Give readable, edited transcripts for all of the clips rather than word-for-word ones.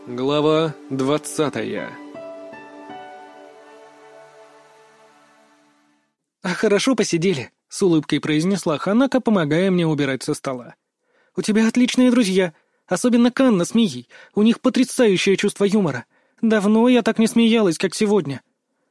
Глава 20. «А хорошо посидели», — с улыбкой произнесла Ханака, помогая мне убирать со стола. «У тебя отличные друзья, особенно Канна с Мией. У них потрясающее чувство юмора. Давно я так не смеялась, как сегодня».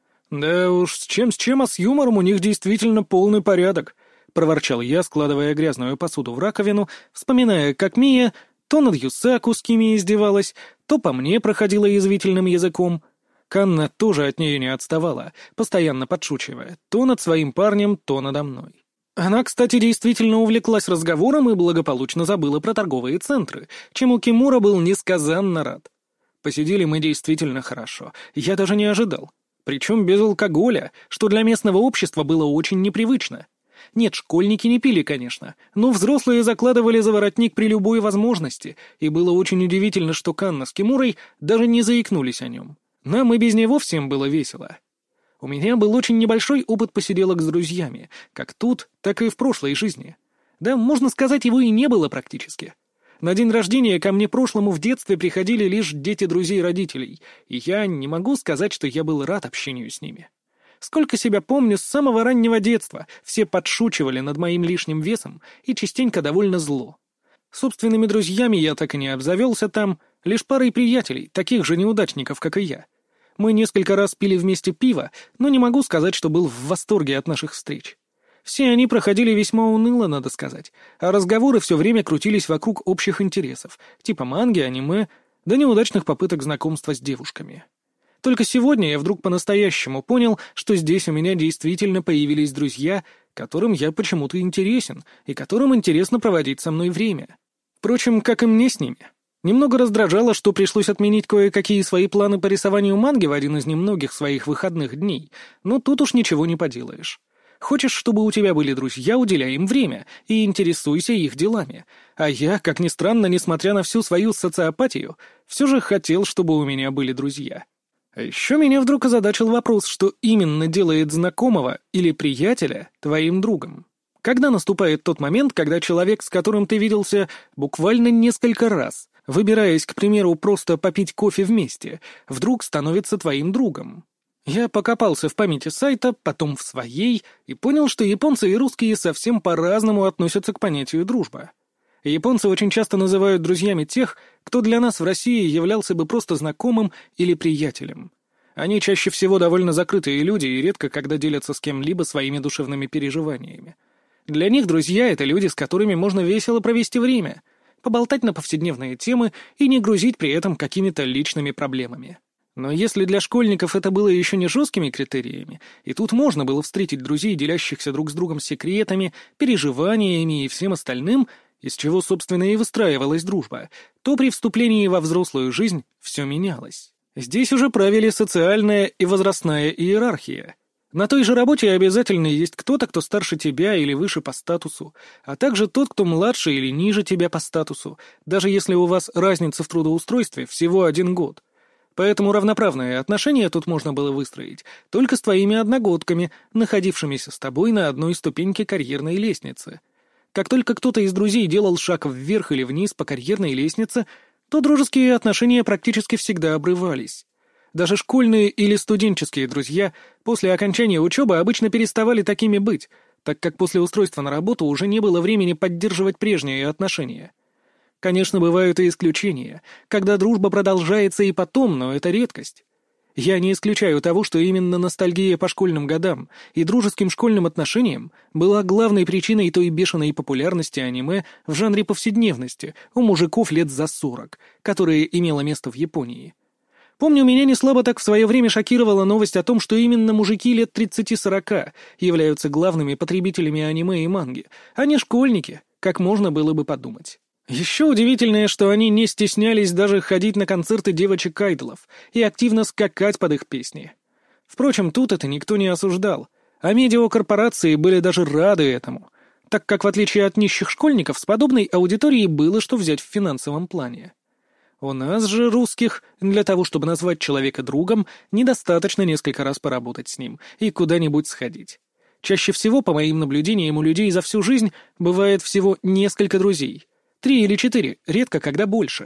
«Да уж, с чем, а с юмором у них действительно полный порядок», — проворчал я, складывая грязную посуду в раковину, вспоминая, как Мия то над Юсаку с Кими издевалась, то по мне проходила язвительным языком. Канна тоже от нее не отставала, постоянно подшучивая, то над своим парнем, то надо мной. Она, кстати, действительно увлеклась разговором и благополучно забыла про торговые центры, чему Кимура был несказанно рад. Посидели мы действительно хорошо, я даже не ожидал. Причем без алкоголя, что для местного общества было очень непривычно. Нет, школьники не пили, конечно, но взрослые закладывали за воротник при любой возможности, и было очень удивительно, что Канна с Кимурой даже не заикнулись о нем. Нам и без него всем было весело. У меня был очень небольшой опыт посиделок с друзьями, как тут, так и в прошлой жизни. Да, можно сказать, его и не было практически. На день рождения ко мне прошлому в детстве приходили лишь дети друзей родителей, и я не могу сказать, что я был рад общению с ними. Сколько себя помню, с самого раннего детства все подшучивали над моим лишним весом и частенько довольно зло. Собственными друзьями я так и не обзавелся там, лишь парой приятелей, таких же неудачников, как и я. Мы несколько раз пили вместе пиво, но не могу сказать, что был в восторге от наших встреч. Все они проходили весьма уныло, надо сказать, а разговоры все время крутились вокруг общих интересов, типа манги, аниме, да неудачных попыток знакомства с девушками. Только сегодня я вдруг по-настоящему понял, что здесь у меня действительно появились друзья, которым я почему-то интересен, и которым интересно проводить со мной время. Впрочем, как и мне с ними. Немного раздражало, что пришлось отменить кое-какие свои планы по рисованию манги в один из немногих своих выходных дней, но тут уж ничего не поделаешь. Хочешь, чтобы у тебя были друзья, уделяй им время и интересуйся их делами. А я, как ни странно, несмотря на всю свою социопатию, все же хотел, чтобы у меня были друзья. А еще меня вдруг озадачил вопрос, что именно делает знакомого или приятеля твоим другом. Когда наступает тот момент, когда человек, с которым ты виделся буквально несколько раз, выбираясь, к примеру, просто попить кофе вместе, вдруг становится твоим другом? Я покопался в памяти сайта, потом в своей, и понял, что японцы и русские совсем по-разному относятся к понятию «дружба». Японцы очень часто называют друзьями тех, кто для нас в России являлся бы просто знакомым или приятелем. Они чаще всего довольно закрытые люди и редко когда делятся с кем-либо своими душевными переживаниями. Для них друзья — это люди, с которыми можно весело провести время, поболтать на повседневные темы и не грузить при этом какими-то личными проблемами. Но если для школьников это было еще не жесткими критериями, и тут можно было встретить друзей, делящихся друг с другом секретами, переживаниями и всем остальным, из чего, собственно, и выстраивалась дружба, то при вступлении во взрослую жизнь все менялось. Здесь уже правили социальная и возрастная иерархия. На той же работе обязательно есть кто-то, кто старше тебя или выше по статусу, а также тот, кто младше или ниже тебя по статусу, даже если у вас разница в трудоустройстве всего 1 год. Поэтому равноправные отношения тут можно было выстроить только с твоими одногодками, находившимися с тобой на одной ступеньке карьерной лестницы. Как только кто-то из друзей делал шаг вверх или вниз по карьерной лестнице, то дружеские отношения практически всегда обрывались. Даже школьные или студенческие друзья после окончания учебы обычно переставали такими быть, так как после устройства на работу уже не было времени поддерживать прежние отношения. Конечно, бывают и исключения, когда дружба продолжается и потом, но это редкость. Я не исключаю того, что именно ностальгия по школьным годам и дружеским школьным отношениям была главной причиной той бешеной популярности аниме в жанре повседневности у мужиков лет за 40, которая имела место в Японии. Помню, меня неслабо так в свое время шокировала новость о том, что именно мужики лет 30-40 являются главными потребителями аниме и манги, а не школьники, как можно было бы подумать. Еще удивительное, что они не стеснялись даже ходить на концерты девочек-айдолов и активно скакать под их песни. Впрочем, тут это никто не осуждал, а медиакорпорации были даже рады этому, так как, в отличие от нищих школьников, с подобной аудиторией было что взять в финансовом плане. У нас же, русских, для того, чтобы назвать человека другом, недостаточно несколько раз поработать с ним и куда-нибудь сходить. Чаще всего, по моим наблюдениям, у людей за всю жизнь бывает всего несколько друзей. 3 или 4, редко когда больше.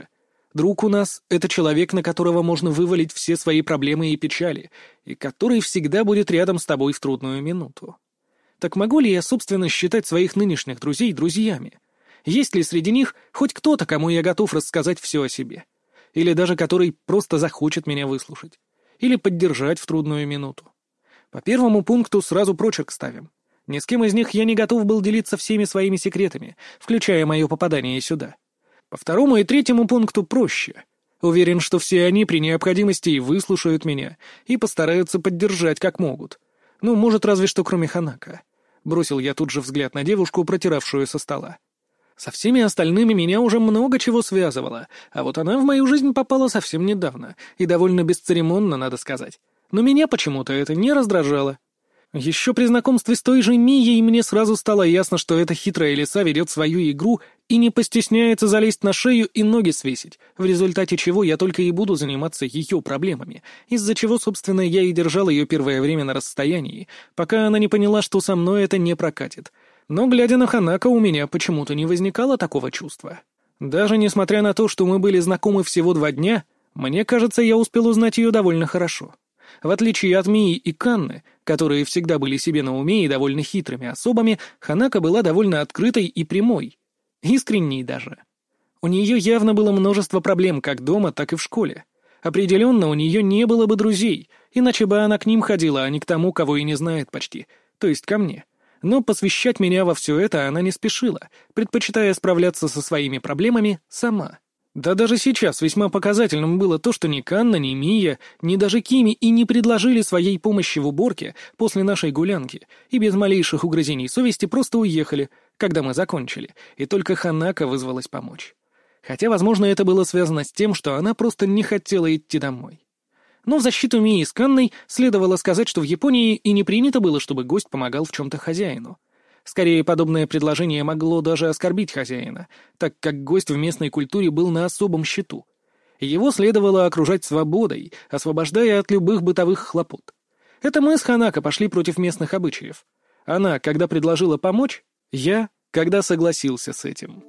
Друг у нас — это человек, на которого можно вывалить все свои проблемы и печали, и который всегда будет рядом с тобой в трудную минуту. Так могу ли я, собственно, считать своих нынешних друзей друзьями? Есть ли среди них хоть кто-то, кому я готов рассказать все о себе? Или даже который просто захочет меня выслушать? Или поддержать в трудную минуту? По первому пункту сразу прочерк ставим. Ни с кем из них я не готов был делиться всеми своими секретами, включая мое попадание сюда. По второму и третьему пункту проще. Уверен, что все они при необходимости и выслушают меня, и постараются поддержать как могут. Ну, может, разве что кроме Ханако. Бросил я тут же взгляд на девушку, протиравшую со стола. Со всеми остальными меня уже много чего связывало, а вот она в мою жизнь попала совсем недавно, и довольно бесцеремонно, надо сказать. Но меня почему-то это не раздражало. Еще при знакомстве с той же Мией мне сразу стало ясно, что эта хитрая лиса ведет свою игру и не постесняется залезть на шею и ноги свесить, в результате чего я только и буду заниматься ее проблемами, из-за чего, собственно, я и держал ее первое время на расстоянии, пока она не поняла, что со мной это не прокатит. Но, глядя на Ханако, у меня почему-то не возникало такого чувства. Даже несмотря на то, что мы были знакомы всего 2 дня, мне кажется, я успел узнать ее довольно хорошо. В отличие от Мии и Канны, которые всегда были себе на уме и довольно хитрыми особами, Ханако была довольно открытой и прямой. Искренней даже. У нее явно было множество проблем как дома, так и в школе. Определенно, у нее не было бы друзей, иначе бы она к ним ходила, а не к тому, кого и не знает почти, то есть ко мне. Но посвящать меня во все это она не спешила, предпочитая справляться со своими проблемами сама. Да даже сейчас весьма показательным было то, что ни Канна, ни Мия, ни даже Кими и не предложили своей помощи в уборке после нашей гулянки, и без малейших угрызений совести просто уехали, когда мы закончили, и только Ханако вызвалась помочь. Хотя, возможно, это было связано с тем, что она просто не хотела идти домой. Но в защиту Мии с Канной следовало сказать, что в Японии и не принято было, чтобы гость помогал в чем-то хозяину. Скорее, подобное предложение могло даже оскорбить хозяина, так как гость в местной культуре был на особом счету. Его следовало окружать свободой, освобождая от любых бытовых хлопот. Это мы с Ханако пошли против местных обычаев. Она, когда предложила помочь, я, когда согласился с этим.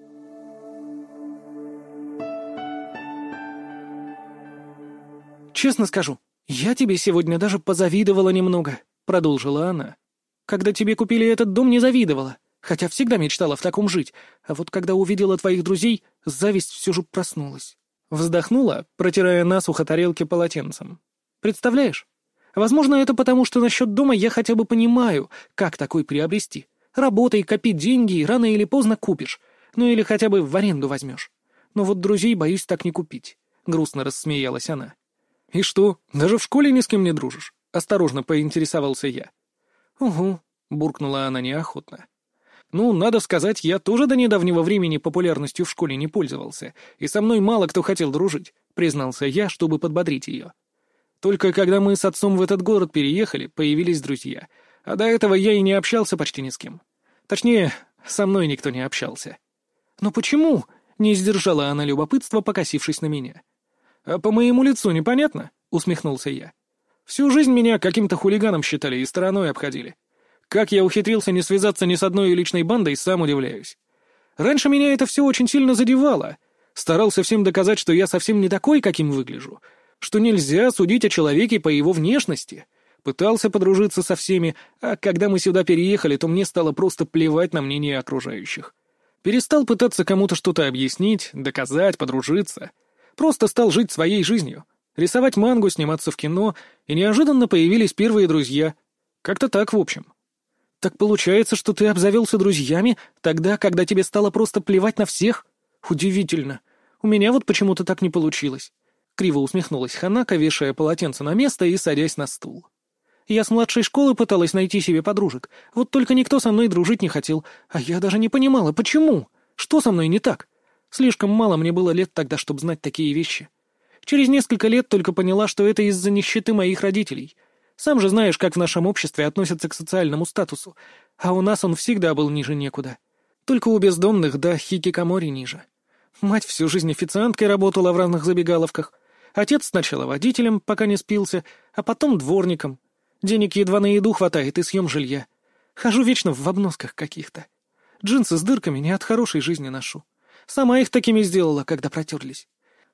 «Честно скажу, я тебе сегодня даже позавидовала немного», — продолжила она. «Когда тебе купили этот дом, не завидовала, хотя всегда мечтала в таком жить, а вот когда увидела твоих друзей, зависть все же проснулась». Вздохнула, протирая насухо тарелки полотенцем. «Представляешь? Возможно, это потому, что насчет дома я хотя бы понимаю, как такой приобрести. Работай, копи деньги, и рано или поздно купишь, ну или хотя бы в аренду возьмешь. Но вот друзей боюсь так не купить», — грустно рассмеялась она. «И что, даже в школе ни с кем не дружишь?» — осторожно поинтересовался я. «Угу», — буркнула она неохотно. «Ну, надо сказать, я тоже до недавнего времени популярностью в школе не пользовался, и со мной мало кто хотел дружить», — признался я, чтобы подбодрить ее. «Только когда мы с отцом в этот город переехали, появились друзья, а до этого я и не общался почти ни с кем. Точнее, со мной никто не общался». «Но почему?» — не сдержала она любопытства, покосившись на меня. «А по моему лицу непонятно?» — усмехнулся я. «Всю жизнь меня каким-то хулиганом считали и стороной обходили. Как я ухитрился не связаться ни с одной личной бандой, сам удивляюсь. Раньше меня это все очень сильно задевало. Старался всем доказать, что я совсем не такой, каким выгляжу, что нельзя судить о человеке по его внешности. Пытался подружиться со всеми, а когда мы сюда переехали, то мне стало просто плевать на мнение окружающих. Перестал пытаться кому-то что-то объяснить, доказать, подружиться. Просто стал жить своей жизнью, рисовать мангу, сниматься в кино, и неожиданно появились первые друзья. Как-то так, в общем. Так получается, что ты обзавелся друзьями тогда, когда тебе стало просто плевать на всех? Удивительно. У меня вот почему-то так не получилось. Криво усмехнулась Ханако, вешая полотенце на место и садясь на стул. Я с младшей школы пыталась найти себе подружек, вот только никто со мной дружить не хотел, а я даже не понимала, почему? Что со мной не так? Слишком мало мне было лет тогда, чтобы знать такие вещи. Через несколько лет только поняла, что это из-за нищеты моих родителей. Сам же знаешь, как в нашем обществе относятся к социальному статусу, а у нас он всегда был ниже некуда. Только у бездомных, да хикикамори ниже. Мать всю жизнь официанткой работала в разных забегаловках. Отец сначала водителем, пока не спился, а потом дворником. Денег едва на еду хватает и съем жилья. Хожу вечно в обносках каких-то. Джинсы с дырками не от хорошей жизни ношу. Сама их такими сделала, когда протерлись.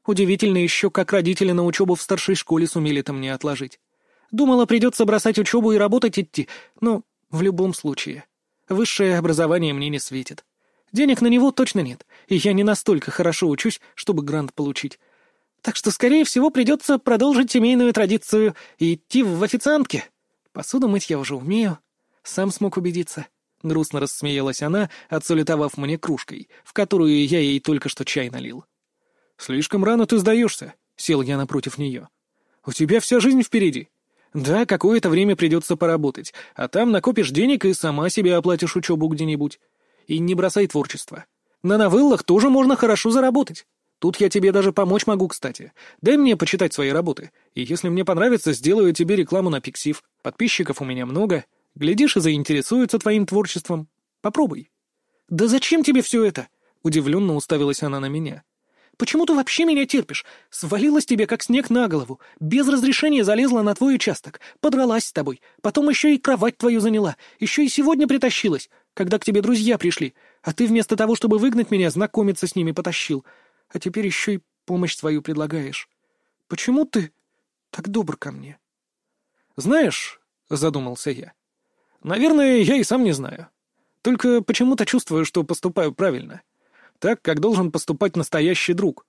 Удивительно еще, как родители на учебу в старшей школе сумели-то мне отложить. Думала, придется бросать учебу и работать идти, но в любом случае. Высшее образование мне не светит. Денег на него точно нет, и я не настолько хорошо учусь, чтобы грант получить. Так что, скорее всего, придется продолжить семейную традицию и идти в официантки. Посуду мыть я уже умею. Сам смог убедиться. Грустно рассмеялась она, отсулетовав мне кружкой, в которую я ей только что чай налил. «Слишком рано ты сдаешься», — сел я напротив нее. «У тебя вся жизнь впереди. Да, какое-то время придется поработать, а там накопишь денег и сама себе оплатишь учебу где-нибудь. И не бросай творчество. На новеллах тоже можно хорошо заработать. Тут я тебе даже помочь могу, кстати. Дай мне почитать свои работы, и если мне понравится, сделаю тебе рекламу на Пиксив. Подписчиков у меня много. Глядишь, и заинтересуются твоим творчеством. Попробуй». «Да зачем тебе все это?» — удивленно уставилась она на меня. «Почему ты вообще меня терпишь? Свалилась тебе, как снег на голову. Без разрешения залезла на твой участок. Подралась с тобой. Потом еще и кровать твою заняла. Еще и сегодня притащилась, когда к тебе друзья пришли. А ты вместо того, чтобы выгнать меня, знакомиться с ними потащил. А теперь еще и помощь свою предлагаешь. Почему ты так добр ко мне?» «Знаешь», — задумался я, — «наверное, я и сам не знаю. Только почему-то чувствую, что поступаю правильно. Так, как должен поступать настоящий друг».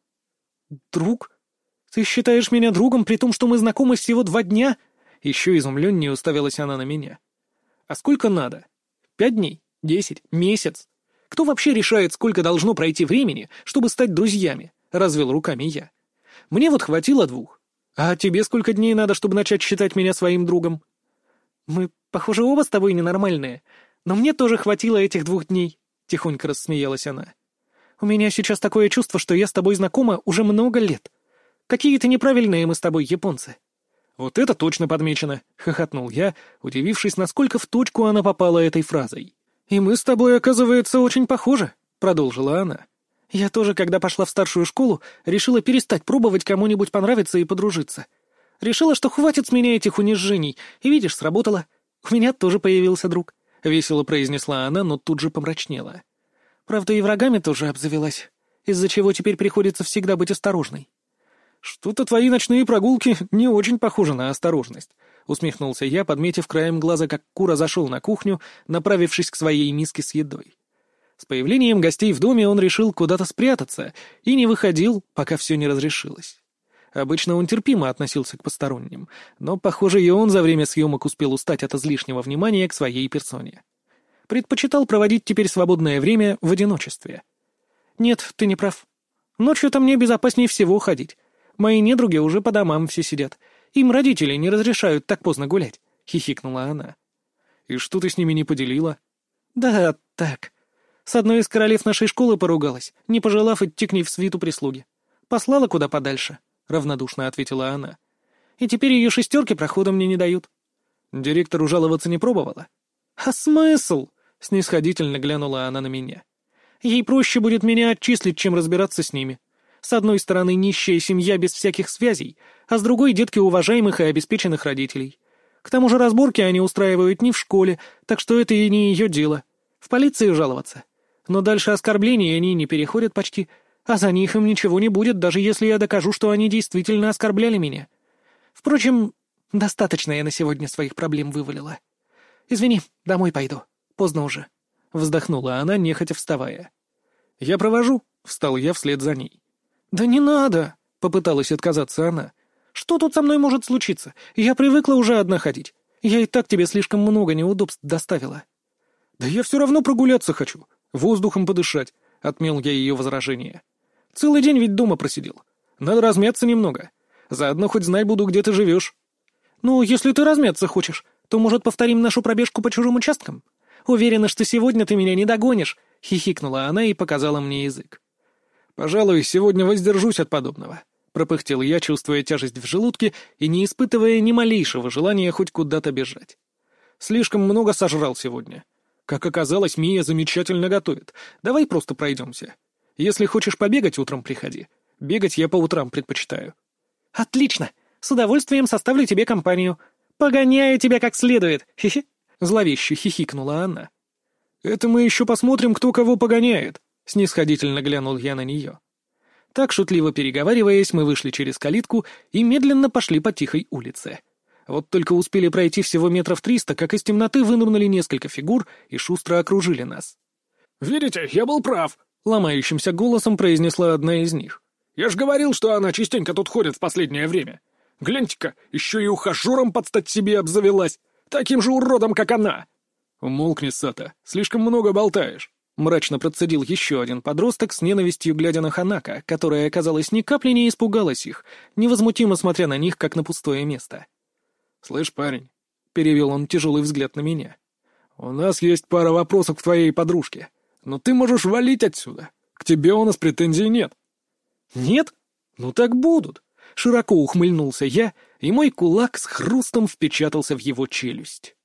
«Друг? Ты считаешь меня другом, при том, что мы знакомы всего 2 дня?» Еще изумленнее уставилась она на меня. «А сколько надо? 5 дней? 10? Месяц? Кто вообще решает, сколько должно пройти времени, чтобы стать друзьями?» — развел руками я. «Мне вот хватило 2. А тебе сколько дней надо, чтобы начать считать меня своим другом?» «Мы, похоже, оба с тобой ненормальные, но мне тоже хватило этих 2 дней», — тихонько рассмеялась она. «У меня сейчас такое чувство, что я с тобой знакома уже много лет. Какие-то неправильные мы с тобой японцы». «Вот это точно подмечено», — хохотнул я, удивившись, насколько в точку она попала этой фразой. «И мы с тобой, оказывается, очень похожи», — продолжила она. «Я тоже, когда пошла в старшую школу, решила перестать пробовать кому-нибудь понравиться и подружиться. Решила, что хватит с меня этих унижений, и, видишь, сработало. У меня тоже появился друг», — весело произнесла она, но тут же помрачнела. «Правда, и врагами тоже обзавелась, из-за чего теперь приходится всегда быть осторожной». «Что-то твои ночные прогулки не очень похожи на осторожность», — усмехнулся я, подметив краем глаза, как Кура зашел на кухню, направившись к своей миске с едой. С появлением гостей в доме он решил куда-то спрятаться и не выходил, пока все не разрешилось. Обычно он терпимо относился к посторонним, но, похоже, и он за время съемок успел устать от излишнего внимания к своей персоне. Предпочитал проводить теперь свободное время в одиночестве. «Нет, ты не прав. Ночью-то мне безопаснее всего ходить. Мои недруги уже по домам все сидят. Им родители не разрешают так поздно гулять», — хихикнула она. «И что ты с ними не поделила?» «Да так. С одной из королев нашей школы поругалась, не пожелав идти к ней в свиту прислуги. Послала куда подальше», — равнодушно ответила она. «И теперь ее 6 прохода мне не дают». «Директору жаловаться не пробовала?» «А смысл?» — снисходительно глянула она на меня. «Ей проще будет меня отчислить, чем разбираться с ними. С одной стороны, нищая семья без всяких связей, а с другой — детки уважаемых и обеспеченных родителей. К тому же разборки они устраивают не в школе, так что это и не ее дело. В полицию жаловаться. Но дальше оскорблений они не переходят почти, а за них им ничего не будет, даже если я докажу, что они действительно оскорбляли меня. Впрочем, достаточно я на сегодня своих проблем вывалила. Извини, домой пойду. Поздно уже». Вздохнула она, нехотя вставая. «Я провожу», — встал я вслед за ней. «Да не надо», — попыталась отказаться она. «Что тут со мной может случиться? Я привыкла уже одна ходить. Я и так тебе слишком много неудобств доставила». «Да я все равно прогуляться хочу, воздухом подышать», — отмел я ее возражение. «Целый день ведь дома просидел. Надо размяться немного. Заодно хоть знать буду, где ты живешь». «Ну, если ты размяться хочешь, то, может, повторим нашу пробежку по чужим участкам? Уверена, что сегодня ты меня не догонишь», — хихикнула она и показала мне язык. «Пожалуй, сегодня воздержусь от подобного», — пропыхтел я, чувствуя тяжесть в желудке и не испытывая ни малейшего желания хоть куда-то бежать. «Слишком много сожрал сегодня. Как оказалось, Мия замечательно готовит. Давай просто пройдемся. Если хочешь побегать, утром приходи. Бегать я по утрам предпочитаю». «Отлично! С удовольствием составлю тебе компанию. Погоняю тебя как следует. Хе-хе!» — зловеще хихикнула она. «Это мы еще посмотрим, кто кого погоняет», — снисходительно глянул я на нее. Так, шутливо переговариваясь, мы вышли через калитку и медленно пошли по тихой улице. Вот только успели пройти всего 300 метров, как из темноты вынырнули несколько фигур и шустро окружили нас. «Видите, я был прав», — ломающимся голосом произнесла одна из них. «Я ж говорил, что она частенько тут ходит в последнее время. Гляньте-ка, еще и ухажером под стать себе обзавелась, таким же уродом, как она». «Умолкни, Сата, слишком много болтаешь», — мрачно процедил еще один подросток с ненавистью, глядя на Ханако, которая, оказалось, ни капли не испугалась их, невозмутимо смотря на них, как на пустое место. «Слышь, парень», — перевел он тяжелый взгляд на меня, — «у нас есть пара вопросов к твоей подружке, но ты можешь валить отсюда. К тебе у нас претензий нет». «Нет? Ну так будут!» Широко ухмыльнулся я, и мой кулак с хрустом впечатался в его челюсть.